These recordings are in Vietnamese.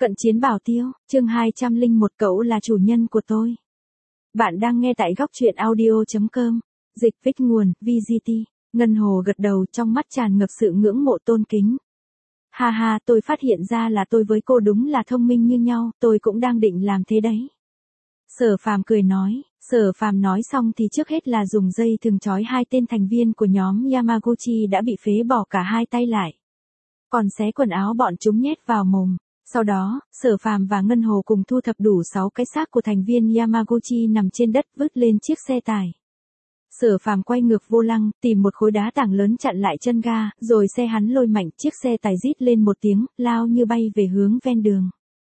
Cận chiến bảo tiêu, chương 201 cậu là chủ nhân của tôi. Bạn đang nghe tại góc truyện audio.com. Dịch viết nguồn, VGT. Ngân Hồ gật đầu, trong mắt tràn ngập sự ngưỡng mộ tôn kính. Ha ha, tôi phát hiện ra là tôi với cô đúng là thông minh như nhau, tôi cũng đang định làm thế đấy. Sở Phàm cười nói. Sở Phàm nói xong thì trước hết là dùng dây thừng trói hai tên thành viên của nhóm Yamaguchi đã bị phế bỏ cả hai tay lại. Còn xé quần áo bọn chúng nhét vào mồm. Sau đó, Sở Phàm và Ngân Hồ cùng thu thập đủ 6 cái xác của thành viên Yamaguchi nằm trên đất vứt lên chiếc xe tải. Sở Phàm quay ngược vô lăng, tìm một khối đá tảng lớn chặn lại chân ga, rồi xe hắn lôi mạnh, chiếc xe tải rít lên một tiếng, lao như bay về hướng ven đường.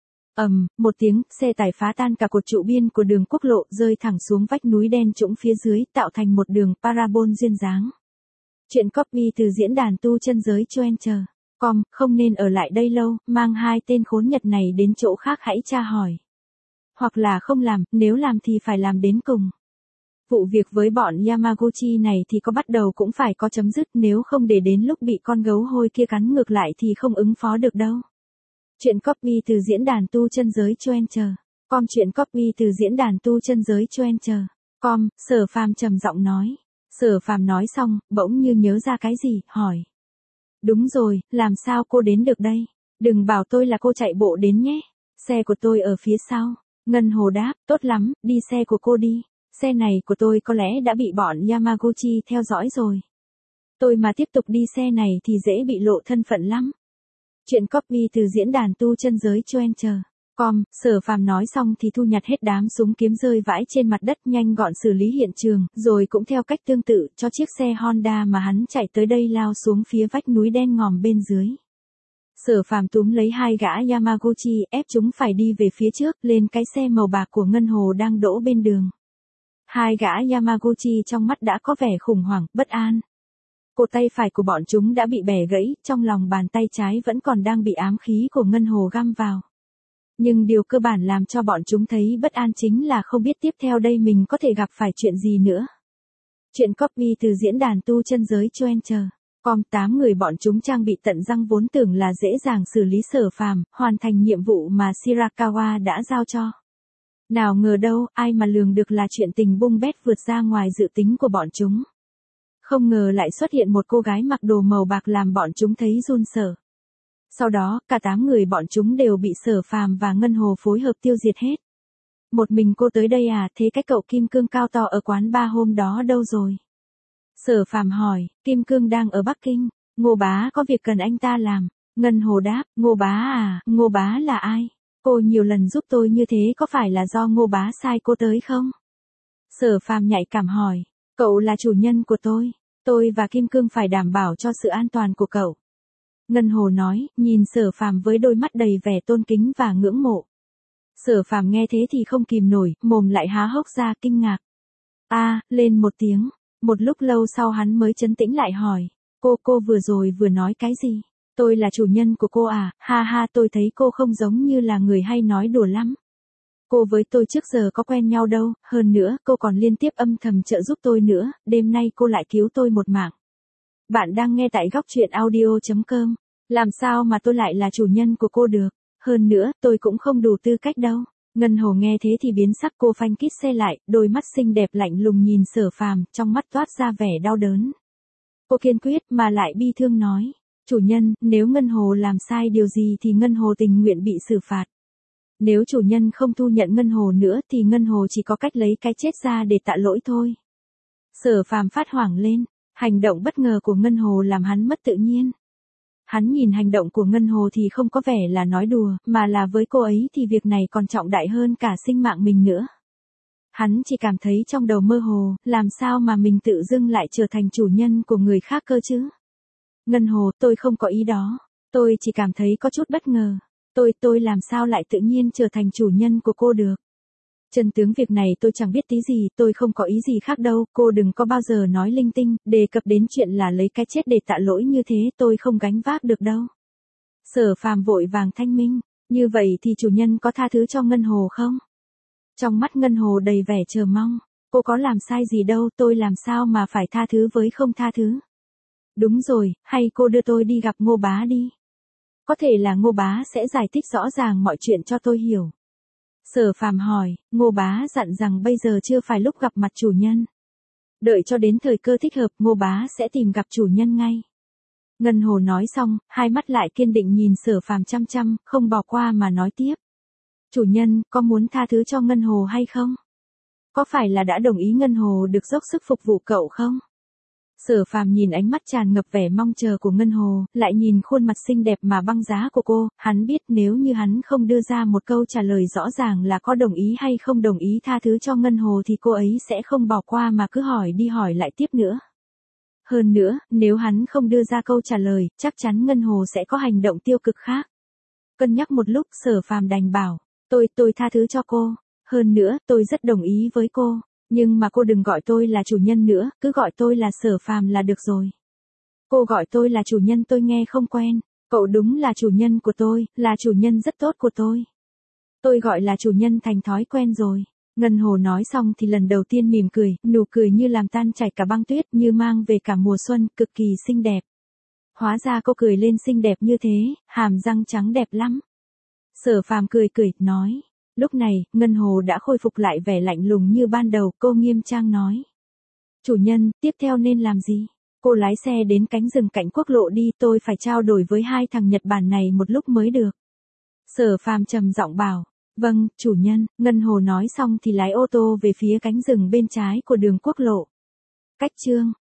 Một tiếng, xe tải phá tan cả cột trụ biên của đường quốc lộ, rơi thẳng xuống vách núi đen trũng phía dưới, tạo thành một đường parabol duyên dáng. Chuyện copy từ diễn đàn tu chân giới Choenter.com, không nên ở lại đây lâu, mang hai tên khốn Nhật này đến chỗ khác hãy tra hỏi. Hoặc là không làm, nếu làm thì phải làm đến cùng. Vụ việc với bọn Yamaguchi này thì có bắt đầu cũng phải có chấm dứt, nếu không để đến lúc bị con gấu hôi kia cắn ngược lại thì không ứng phó được đâu. Chuyện copy từ diễn đàn tu chân giới Choenter.com. Chuyện copy từ diễn đàn tu chân giới Choenter.com. Sở Phàm trầm giọng nói. Sở Phàm nói xong, bỗng như nhớ ra cái gì, hỏi. Đúng rồi, làm sao cô đến được đây? Đừng bảo tôi là cô chạy bộ đến nhé. Xe của tôi ở phía sau. Ngân Hồ đáp, tốt lắm, đi xe của cô đi. Xe này của tôi có lẽ đã bị bọn Yamaguchi theo dõi rồi. Tôi mà tiếp tục đi xe này thì dễ bị lộ thân phận lắm. Chuyện copy từ diễn đàn tu chân giới Choenter.com. Sở Phàm nói xong thì thu nhặt hết đám súng kiếm rơi vãi trên mặt đất, nhanh gọn xử lý hiện trường, rồi cũng theo cách tương tự cho chiếc xe Honda mà hắn chạy tới đây lao xuống phía vách núi đen ngòm bên dưới. Sở Phàm túm lấy hai gã Yamaguchi, ép chúng phải đi về phía trước, lên cái xe màu bạc của Ngân Hồ đang đỗ bên đường. Hai gã Yamaguchi trong mắt đã có vẻ khủng hoảng, bất an. Cột tay phải của bọn chúng đã bị bẻ gãy, trong lòng bàn tay trái vẫn còn đang bị ám khí của Ngân Hồ găm vào. Nhưng điều cơ bản làm cho bọn chúng thấy bất an chính là không biết tiếp theo đây mình có thể gặp phải chuyện gì nữa. Chuyện copy từ diễn đàn tu chân giới Choenter.com. 8 người bọn chúng trang bị tận răng vốn tưởng là dễ dàng xử lý Sở Phàm, hoàn thành nhiệm vụ mà Shirakawa đã giao cho. Nào ngờ đâu, ai mà lường được là chuyện tình bung bét vượt ra ngoài dự tính của bọn chúng. Không ngờ lại xuất hiện một cô gái mặc đồ màu bạc làm bọn chúng thấy run sợ. Sau đó, cả 8 người bọn chúng đều bị Sở Phàm và Ngân Hồ phối hợp tiêu diệt hết. Một mình cô tới đây à, thế cái cậu Kim Cương cao to ở quán bar hôm đó đâu rồi? Sở Phàm hỏi. Kim Cương đang ở Bắc Kinh, Ngô bá có việc cần anh ta làm. Ngân Hồ đáp, Ngô bá à, Ngô bá là ai? Cô nhiều lần giúp tôi như thế có phải là do Ngô bá sai cô tới không? Sở Phàm nhạy cảm hỏi. Cậu là chủ nhân của tôi và Kim Cương phải đảm bảo cho sự an toàn của cậu. Ngân Hồ nói, nhìn Sở Phàm với đôi mắt đầy vẻ tôn kính và ngưỡng mộ. Sở Phàm nghe thế thì không kìm nổi, mồm lại há hốc ra kinh ngạc. Lên một tiếng. Một lúc lâu sau hắn mới trấn tĩnh lại hỏi. Cô vừa rồi vừa nói cái gì? Tôi là chủ nhân của cô à? Ha ha, tôi thấy cô không giống như là người hay nói đùa lắm. Cô với tôi trước giờ có quen nhau đâu, hơn nữa, cô còn liên tiếp âm thầm trợ giúp tôi nữa, đêm nay cô lại cứu tôi một mạng. Bạn đang nghe tại góc truyện audio.com. Làm sao mà tôi lại là chủ nhân của cô được? Hơn nữa, tôi cũng không đủ tư cách đâu. Ngân Hồ nghe thế thì biến sắc, cô phanh kít xe lại, đôi mắt xinh đẹp lạnh lùng nhìn Sở Phàm, trong mắt toát ra vẻ đau đớn. Cô kiên quyết mà lại bi thương nói. Chủ nhân, nếu Ngân Hồ làm sai điều gì thì Ngân Hồ tình nguyện bị xử phạt. Nếu chủ nhân không thu nhận Ngân Hồ nữa thì Ngân Hồ chỉ có cách lấy cái chết ra để tạ lỗi thôi. Sở Phàm phát hoảng lên, hành động bất ngờ của Ngân Hồ làm hắn mất tự nhiên. Hắn nhìn hành động của Ngân Hồ thì không có vẻ là nói đùa, mà là với cô ấy thì việc này còn trọng đại hơn cả sinh mạng mình nữa. Hắn chỉ cảm thấy trong đầu mơ hồ, làm sao mà mình tự dưng lại trở thành chủ nhân của người khác cơ chứ? Ngân Hồ, tôi không có ý đó. Tôi chỉ cảm thấy có chút bất ngờ. Tôi làm sao lại tự nhiên trở thành chủ nhân của cô được? Chân tướng việc này tôi chẳng biết tí gì, tôi không có ý gì khác đâu, cô đừng có bao giờ nói linh tinh, đề cập đến chuyện là lấy cái chết để tạ lỗi như thế, tôi không gánh vác được đâu. Sở Phàm vội vàng thanh minh, như vậy thì chủ nhân có tha thứ cho Ngân Hồ không? Trong mắt Ngân Hồ đầy vẻ chờ mong, cô có làm sai gì đâu, tôi làm sao mà phải tha thứ với không tha thứ? Đúng rồi, hay cô đưa tôi đi gặp Ngô bá đi. Có thể là Ngô bá sẽ giải thích rõ ràng mọi chuyện cho tôi hiểu. Sở Phàm hỏi, Ngô bá dặn rằng bây giờ chưa phải lúc gặp mặt chủ nhân. Đợi cho đến thời cơ thích hợp, Ngô bá sẽ tìm gặp chủ nhân ngay. Ngân Hồ nói xong, hai mắt lại kiên định nhìn Sở Phàm chăm chăm, không bỏ qua mà nói tiếp. Chủ nhân, có muốn tha thứ cho Ngân Hồ hay không? Có phải là đã đồng ý Ngân Hồ được dốc sức phục vụ cậu không? Sở Phàm nhìn ánh mắt tràn ngập vẻ mong chờ của Ngân Hồ, lại nhìn khuôn mặt xinh đẹp mà băng giá của cô, hắn biết nếu như hắn không đưa ra một câu trả lời rõ ràng là có đồng ý hay không đồng ý tha thứ cho Ngân Hồ thì cô ấy sẽ không bỏ qua mà cứ hỏi đi hỏi lại tiếp nữa. Hơn nữa, nếu hắn không đưa ra câu trả lời, chắc chắn Ngân Hồ sẽ có hành động tiêu cực khác. Cân nhắc một lúc, Sở Phàm đành bảo, tôi tha thứ cho cô. Hơn nữa, tôi rất đồng ý với cô. Nhưng mà cô đừng gọi tôi là chủ nhân nữa, cứ gọi tôi là Sở Phàm là được rồi. Cô gọi tôi là chủ nhân tôi nghe không quen. Cậu đúng là chủ nhân của tôi, là chủ nhân rất tốt của tôi. Tôi gọi là chủ nhân thành thói quen rồi. Ngân Hồ nói xong thì lần đầu tiên mỉm cười, nụ cười như làm tan chảy cả băng tuyết, như mang về cả mùa xuân, cực kỳ xinh đẹp. Hóa ra cô cười lên xinh đẹp như thế, hàm răng trắng đẹp lắm. Sở Phàm cười nói. Lúc này, Ngân Hồ đã khôi phục lại vẻ lạnh lùng như ban đầu, cô nghiêm trang nói. Chủ nhân, tiếp theo nên làm gì? Cô lái xe đến cánh rừng cạnh quốc lộ đi, tôi phải trao đổi với hai thằng Nhật Bản này một lúc mới được. Sở Phàm trầm giọng bảo. Vâng, chủ nhân. Ngân Hồ nói xong thì lái ô tô về phía cánh rừng bên trái của đường quốc lộ. Cách chương